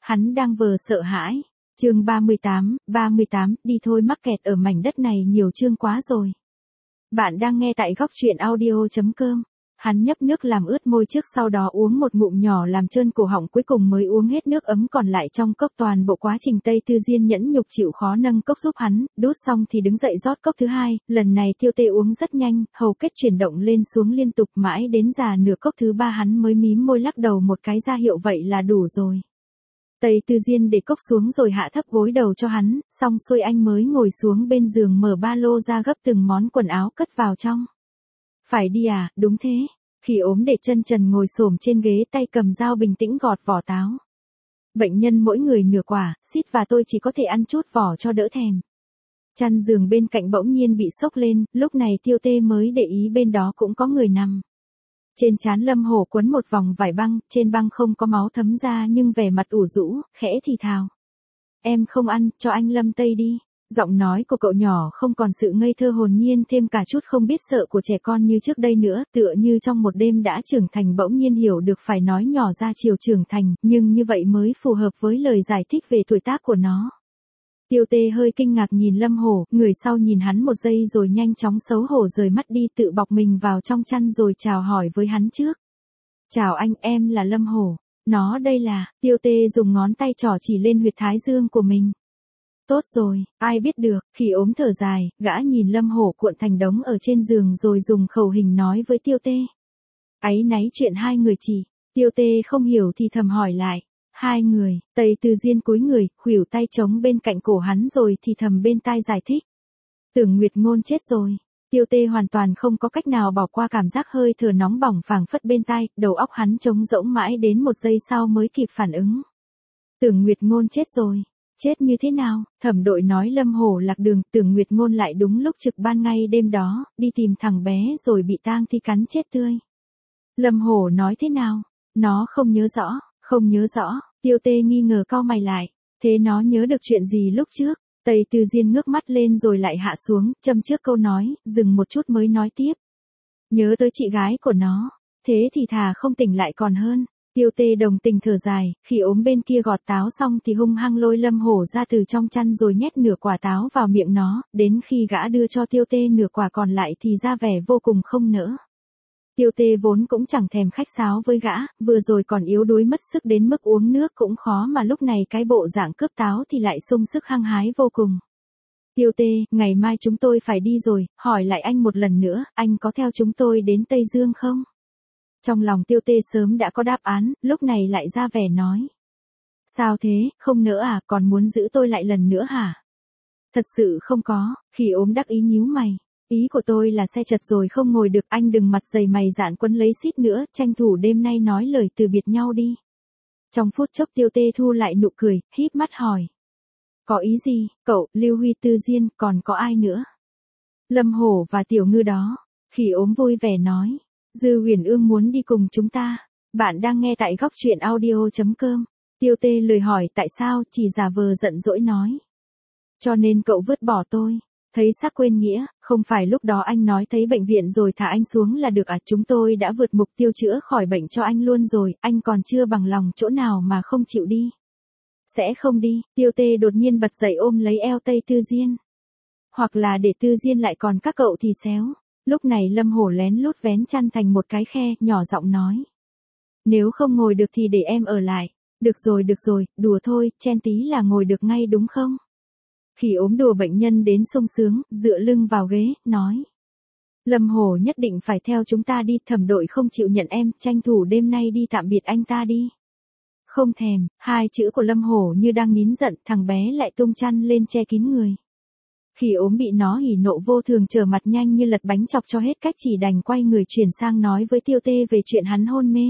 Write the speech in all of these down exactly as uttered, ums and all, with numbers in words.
Hắn đang vờ sợ hãi. Chương ba mươi tám, ba mươi tám, đi thôi mắc kẹt ở mảnh đất này nhiều chương quá rồi. Bạn đang nghe tại góc truyện audio chấm com. Hắn nhấp nước làm ướt môi trước sau đó uống một ngụm nhỏ làm trơn cổ họng cuối cùng mới uống hết nước ấm còn lại trong cốc toàn bộ quá trình Tây Tư Diên nhẫn nhục chịu khó nâng cốc giúp hắn, đút xong thì đứng dậy rót cốc thứ hai, lần này Tiêu Tê uống rất nhanh, hầu kết chuyển động lên xuống liên tục mãi đến già nửa cốc thứ ba hắn mới mím môi lắc đầu một cái ra hiệu vậy là đủ rồi. Tây Tư Diên để cốc xuống rồi hạ thấp gối đầu cho hắn, xong xuôi anh mới ngồi xuống bên giường mở ba lô ra gấp từng món quần áo cất vào trong. Phải đi à, đúng thế. Khi ốm để chân trần ngồi xổm trên ghế tay cầm dao bình tĩnh gọt vỏ táo. Bệnh nhân mỗi người nửa quả, Sít và tôi chỉ có thể ăn chút vỏ cho đỡ thèm. Chăn giường bên cạnh bỗng nhiên bị sốc lên, lúc này Tiêu Tê mới để ý bên đó cũng có người nằm. Trên trán Lâm Hổ quấn một vòng vải băng, trên băng không có máu thấm ra nhưng vẻ mặt ủ rũ, khẽ thì thào. Em không ăn, cho anh Lâm Tây đi. Giọng nói của cậu nhỏ không còn sự ngây thơ hồn nhiên thêm cả chút không biết sợ của trẻ con như trước đây nữa, tựa như trong một đêm đã trưởng thành bỗng nhiên hiểu được phải nói nhỏ ra chiều trưởng thành, nhưng như vậy mới phù hợp với lời giải thích về tuổi tác của nó. Tiêu Tê hơi kinh ngạc nhìn Lâm Hổ, người sau nhìn hắn một giây rồi nhanh chóng xấu hổ rời mắt đi tự bọc mình vào trong chăn rồi chào hỏi với hắn trước. Chào anh, em là Lâm Hổ. Nó đây là, Tiêu Tê dùng ngón tay trỏ chỉ lên huyệt thái dương của mình. Tốt rồi, ai biết được, khi ốm thở dài, gã nhìn Lâm Hổ cuộn thành đống ở trên giường rồi dùng khẩu hình nói với Tiêu Tê. Áy náy chuyện hai người chỉ, Tiêu Tê không hiểu thì thầm hỏi lại. Hai người, Tây Tư Diên cúi người, khuỷu tay trống bên cạnh cổ hắn rồi thì thầm bên tai giải thích. Tưởng Nguyệt Ngôn chết rồi. Tiêu Tê hoàn toàn không có cách nào bỏ qua cảm giác hơi thở nóng bỏng phảng phất bên tai, đầu óc hắn trống rỗng mãi đến một giây sau mới kịp phản ứng. Tưởng Nguyệt Ngôn chết rồi. Chết như thế nào? Thẩm đội nói Lâm Hổ lạc đường, Tưởng Nguyệt Ngôn lại đúng lúc trực ban ngay đêm đó, đi tìm thằng bé rồi bị tang thi cắn chết tươi. Lâm Hổ nói thế nào? Nó không nhớ rõ, không nhớ rõ, Tiêu Tê nghi ngờ cau mày lại. Thế nó nhớ được chuyện gì lúc trước? Tây Tư Diên ngước mắt lên rồi lại hạ xuống, châm trước câu nói, dừng một chút mới nói tiếp. Nhớ tới chị gái của nó, thế thì thà không tỉnh lại còn hơn. Tiêu Tê đồng tình thở dài, khi ốm bên kia gọt táo xong thì hung hăng lôi Lâm Hổ ra từ trong chăn rồi nhét nửa quả táo vào miệng nó, đến khi gã đưa cho Tiêu Tê nửa quả còn lại thì ra vẻ vô cùng không nỡ. Tiêu Tê vốn cũng chẳng thèm khách sáo với gã, vừa rồi còn yếu đuối mất sức đến mức uống nước cũng khó mà lúc này cái bộ dạng cướp táo thì lại sung sức hăng hái vô cùng. Tiêu Tê, ngày mai chúng tôi phải đi rồi, hỏi lại anh một lần nữa, anh có theo chúng tôi đến Tây Dương không? Trong lòng Tiêu Tê sớm đã có đáp án, lúc này lại ra vẻ nói. Sao thế, không nữa à, còn muốn giữ tôi lại lần nữa hả? Thật sự không có, khi ốm đắc ý nhíu mày. Ý của tôi là xe chật rồi không ngồi được, anh đừng mặt dày mày dạn quấn lấy Sít nữa, tranh thủ đêm nay nói lời từ biệt nhau đi. Trong phút chốc Tiêu Tê thu lại nụ cười, híp mắt hỏi. Có ý gì, cậu, Lưu Huy Tư Diên, còn có ai nữa? Lâm Hổ và Tiểu Ngư đó. Khi ốm vui vẻ nói. Dư Huyền Ương muốn đi cùng chúng ta. Bạn đang nghe tại góc truyện audio chấm com. Tiêu Tê lười hỏi tại sao, chỉ giả vờ giận dỗi nói. Cho nên cậu vứt bỏ tôi. Thấy xác quên nghĩa, không phải lúc đó anh nói thấy bệnh viện rồi thả anh xuống là được à, chúng tôi đã vượt mục tiêu chữa khỏi bệnh cho anh luôn rồi, anh còn chưa bằng lòng chỗ nào mà không chịu đi. Sẽ không đi, Tiêu Tê đột nhiên bật dậy ôm lấy eo Tây Tư Diên. Hoặc là để Tư Diên lại còn các cậu thì xéo. Lúc này Lâm Hổ lén lút vén chăn thành một cái khe, nhỏ giọng nói. Nếu không ngồi được thì để em ở lại. Được rồi được rồi, đùa thôi, chen tí là ngồi được ngay đúng không? Khi ốm đùa bệnh nhân đến sung sướng, dựa lưng vào ghế, nói. Lâm Hổ nhất định phải theo chúng ta đi, thẩm đội không chịu nhận em, tranh thủ đêm nay đi tạm biệt anh ta đi. Không thèm, hai chữ của Lâm Hổ như đang nín giận, thằng bé lại tung chăn lên che kín người. Khi ốm bị nó hỉ nộ vô thường trở mặt nhanh như lật bánh chọc cho hết cách chỉ đành quay người chuyển sang nói với Tiêu Tê về chuyện hắn hôn mê.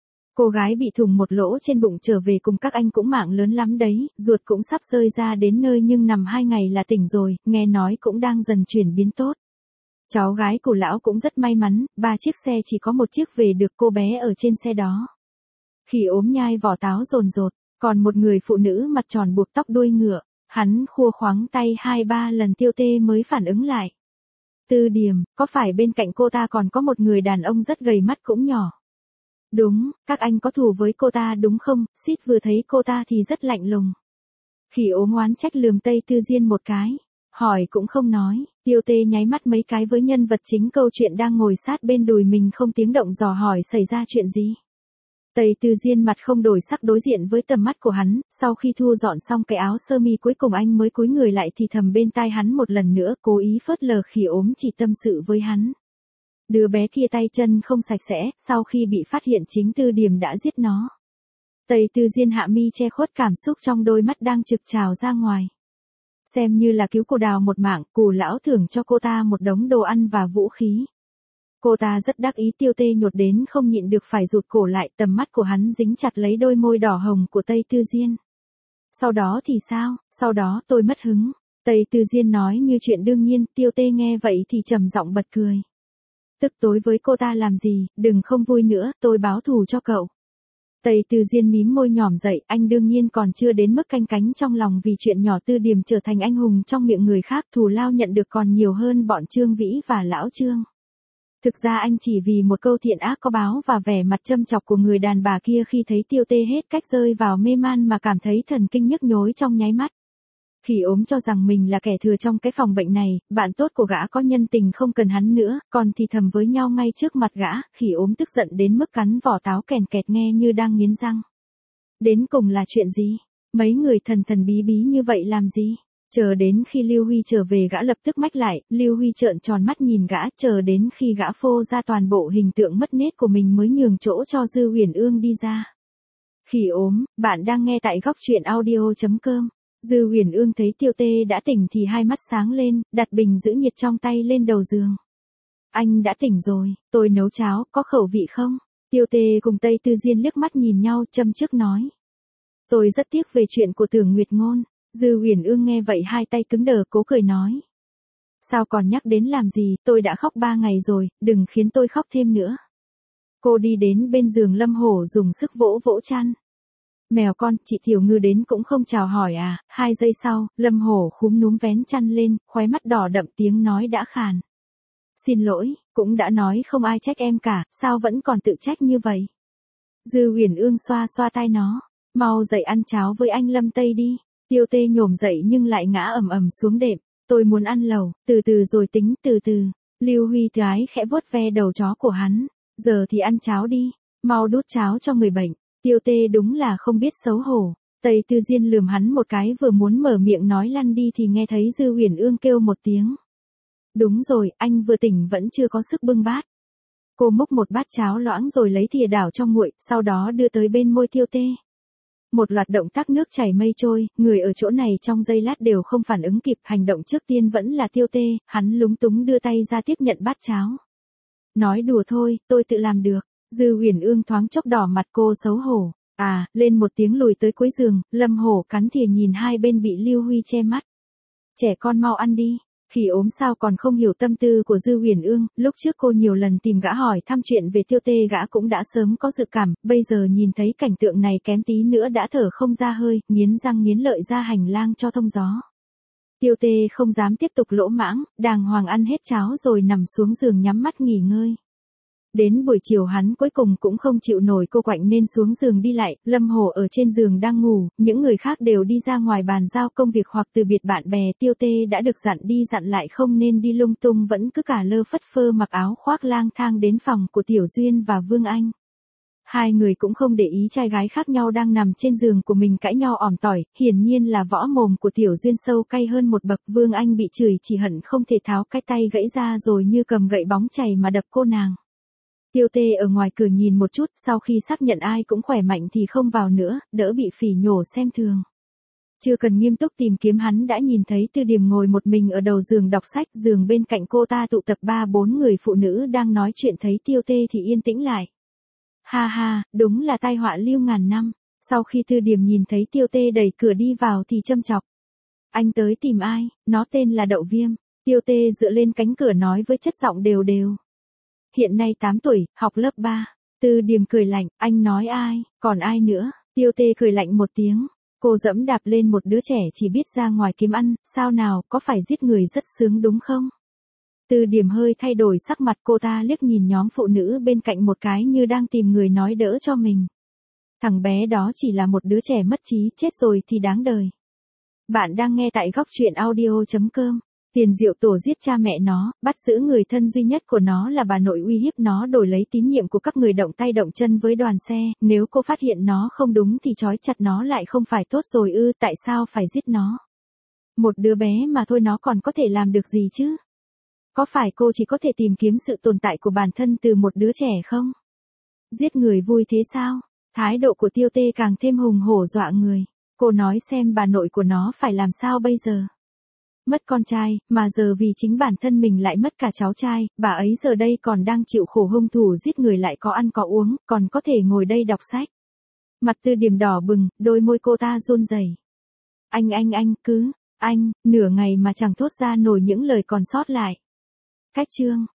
Cô gái bị thủng một lỗ trên bụng trở về cùng các anh cũng mạng lớn lắm đấy, ruột cũng sắp rơi ra đến nơi nhưng nằm hai ngày là tỉnh rồi, nghe nói cũng đang dần chuyển biến tốt. Cháu gái của lão cũng rất may mắn, ba chiếc xe chỉ có một chiếc về được cô bé ở trên xe đó. Khi ốm nhai vỏ táo rồn rột, còn một người phụ nữ mặt tròn buộc tóc đuôi ngựa, hắn khua khoáng tay hai ba lần Tiêu Tê mới phản ứng lại. Tư Điềm, có phải bên cạnh cô ta còn có một người đàn ông rất gầy mắt cũng nhỏ? Đúng, các anh có thù với cô ta đúng không? Sít vừa thấy cô ta thì rất lạnh lùng. Khỉ ốm oán trách lườm Tây Tư Diên một cái. Hỏi cũng không nói, Tiêu Tê nháy mắt mấy cái với nhân vật chính câu chuyện đang ngồi sát bên đùi mình không tiếng động dò hỏi xảy ra chuyện gì. Tây Tư Diên mặt không đổi sắc đối diện với tầm mắt của hắn, sau khi thu dọn xong cái áo sơ mi cuối cùng anh mới cúi người lại thì thầm bên tai hắn một lần nữa, cố ý phớt lờ khỉ ốm chỉ tâm sự với hắn. Đứa bé kia tay chân không sạch sẽ, sau khi bị phát hiện chính Tư Điểm đã giết nó. Tây Tư Diên hạ mi che khuất cảm xúc trong đôi mắt đang trực trào ra ngoài. Xem như là cứu cô Đào một mạng, Cù lão thưởng cho cô ta một đống đồ ăn và vũ khí. Cô ta rất đắc ý. Tiêu Tê nhột đến không nhịn được phải rụt cổ lại, tầm mắt của hắn dính chặt lấy đôi môi đỏ hồng của Tây Tư Diên. Sau đó thì sao, sau đó tôi mất hứng. Tây Tư Diên nói như chuyện đương nhiên, Tiêu Tê nghe vậy thì trầm giọng bật cười. Tức tối với cô ta làm gì, đừng không vui nữa, tôi báo thù cho cậu. Tây Tư Diên mím môi nhỏm dậy, anh đương nhiên còn chưa đến mức canh cánh trong lòng vì chuyện nhỏ Tư Điểm trở thành anh hùng trong miệng người khác, thù lao nhận được còn nhiều hơn bọn Trương Vĩ và lão Trương. Thực ra anh chỉ vì một câu thiện ác có báo và vẻ mặt châm chọc của người đàn bà kia khi thấy Tiêu Tê hết cách rơi vào mê man mà cảm thấy thần kinh nhức nhối trong nháy mắt. Khỉ ốm cho rằng mình là kẻ thừa trong cái phòng bệnh này, bạn tốt của gã có nhân tình không cần hắn nữa, còn thì thầm với nhau ngay trước mặt gã. Khỉ ốm tức giận đến mức cắn vỏ táo kèn kẹt nghe như đang nghiến răng. Đến cùng là chuyện gì? Mấy người thần thần bí bí như vậy làm gì? Chờ đến khi Lưu Huy trở về gã lập tức mách lại, Lưu Huy trợn tròn mắt nhìn gã, chờ đến khi gã phô ra toàn bộ hình tượng mất nết của mình mới nhường chỗ cho Dư Huyền Ương đi ra. Khỉ ốm, bạn đang nghe tại góc truyện audio chấm com. Dư Huyền Ương thấy Tiêu Tê đã tỉnh thì hai mắt sáng lên, đặt bình giữ nhiệt trong tay lên đầu giường. Anh đã tỉnh rồi, tôi nấu cháo, có khẩu vị không? Tiêu Tê cùng Tây Tư Diên liếc mắt nhìn nhau, châm chước nói. Tôi rất tiếc về chuyện của Tưởng Nguyệt Ngôn. Dư Huyền Ương nghe vậy hai tay cứng đờ cố cười nói. Sao còn nhắc đến làm gì, tôi đã khóc ba ngày rồi, đừng khiến tôi khóc thêm nữa. Cô đi đến bên giường Lâm Hổ dùng sức vỗ vỗ chăn. Mèo con, chị Tiểu Ngư đến cũng không chào hỏi à? Hai giây sau, Lâm Hổ khúm núm vén chăn lên, khóe mắt đỏ đậm tiếng nói đã khàn. Xin lỗi, cũng đã nói không ai trách em cả, sao vẫn còn tự trách như vậy? Dư Huyền Ương xoa xoa tai nó, mau dậy ăn cháo với anh Lâm Tây đi. Tiêu Tê nhổm dậy nhưng lại ngã ầm ầm xuống đệm. Tôi muốn ăn lẩu, từ từ rồi tính, từ từ. Lưu Huy gái khẽ vuốt ve đầu chó của hắn. Giờ thì ăn cháo đi, mau đút cháo cho người bệnh. Tiêu Tê đúng là không biết xấu hổ. Tây Tư Diên lườm hắn một cái vừa muốn mở miệng nói lăn đi thì nghe thấy Dư Huyền Ương kêu một tiếng. Đúng rồi, anh vừa tỉnh vẫn chưa có sức bưng bát. Cô múc một bát cháo loãng rồi lấy thìa đảo cho nguội, sau đó đưa tới bên môi Tiêu Tê. Một loạt động tác nước chảy mây trôi, người ở chỗ này trong giây lát đều không phản ứng kịp, hành động trước tiên vẫn là Tiêu Tê, hắn lúng túng đưa tay ra tiếp nhận bát cháo. Nói đùa thôi, tôi tự làm được. Dư Huyền Ương thoáng chốc đỏ mặt, cô xấu hổ. À, lên một tiếng lùi tới cuối giường, Lâm Hổ cắn thìa nhìn hai bên bị Lưu Huy che mắt. Trẻ con mau ăn đi. Khỉ ốm sao còn không hiểu tâm tư của Dư Huyền Ương, lúc trước cô nhiều lần tìm gã hỏi thăm chuyện về Tiêu Tê gã cũng đã sớm có dự cảm, bây giờ nhìn thấy cảnh tượng này kém tí nữa đã thở không ra hơi, nghiến răng nghiến lợi ra hành lang cho thông gió. Tiêu Tê không dám tiếp tục lỗ mãng, đàng hoàng ăn hết cháo rồi nằm xuống giường nhắm mắt nghỉ ngơi. Đến buổi chiều hắn cuối cùng cũng không chịu nổi cô quạnh nên xuống giường đi lại, Lâm Hổ ở trên giường đang ngủ, những người khác đều đi ra ngoài bàn giao công việc hoặc từ biệt bạn bè. Tiêu Tê đã được dặn đi dặn lại không nên đi lung tung vẫn cứ cả lơ phất phơ mặc áo khoác lang thang đến phòng của Tiểu Duyên và Vương Anh. Hai người cũng không để ý trai gái khác nhau đang nằm trên giường của mình cãi nhau ỏm tỏi, hiển nhiên là võ mồm của Tiểu Duyên sâu cay hơn một bậc. Vương Anh bị chửi chỉ hận không thể tháo cái tay gãy ra rồi như cầm gậy bóng chày mà đập cô nàng. Tiêu Tê ở ngoài cửa nhìn một chút, sau khi xác nhận ai cũng khỏe mạnh thì không vào nữa, đỡ bị phỉ nhổ xem thường. Chưa cần nghiêm túc tìm kiếm hắn đã nhìn thấy Tư Điểm ngồi một mình ở đầu giường đọc sách, giường bên cạnh cô ta tụ tập ba bốn người phụ nữ đang nói chuyện, thấy Tiêu Tê thì yên tĩnh lại. Ha ha, đúng là tai họa lưu ngàn năm. Sau khi Tư Điểm nhìn thấy Tiêu Tê đẩy cửa đi vào thì châm chọc. Anh tới tìm ai? Nó tên là Đậu Viêm. Tiêu Tê dựa lên cánh cửa nói với chất giọng đều đều. Hiện nay tám tuổi, học lớp ba. Tư Điểm cười lạnh, anh nói ai, còn ai nữa? Tiêu Tê cười lạnh một tiếng. Cô dẫm đạp lên một đứa trẻ chỉ biết ra ngoài kiếm ăn, sao nào, có phải giết người rất sướng đúng không? Từ Điểm hơi thay đổi sắc mặt, cô ta liếc nhìn nhóm phụ nữ bên cạnh một cái như đang tìm người nói đỡ cho mình. Thằng bé đó chỉ là một đứa trẻ mất trí, chết rồi thì đáng đời. Bạn đang nghe tại góc truyện audio chấm com. Tiền Diệu Tổ giết cha mẹ nó, bắt giữ người thân duy nhất của nó là bà nội, uy hiếp nó đổi lấy tín nhiệm của các người động tay động chân với đoàn xe, nếu cô phát hiện nó không đúng thì trói chặt nó lại không phải tốt rồi ư, tại sao phải giết nó? Một đứa bé mà thôi nó còn có thể làm được gì chứ? Có phải cô chỉ có thể tìm kiếm sự tồn tại của bản thân từ một đứa trẻ không? Giết người vui thế sao? Thái độ của Tiêu Tê càng thêm hùng hổ dọa người. Cô nói xem bà nội của nó phải làm sao bây giờ? Mất con trai, mà giờ vì chính bản thân mình lại mất cả cháu trai, bà ấy giờ đây còn đang chịu khổ, hung thủ giết người lại có ăn có uống, còn có thể ngồi đây đọc sách. Mặt Từ Điểm đỏ bừng, đôi môi cô ta run rẩy. Anh anh anh, cứ, anh, nửa ngày mà chẳng thốt ra nổi những lời còn sót lại. Cách chương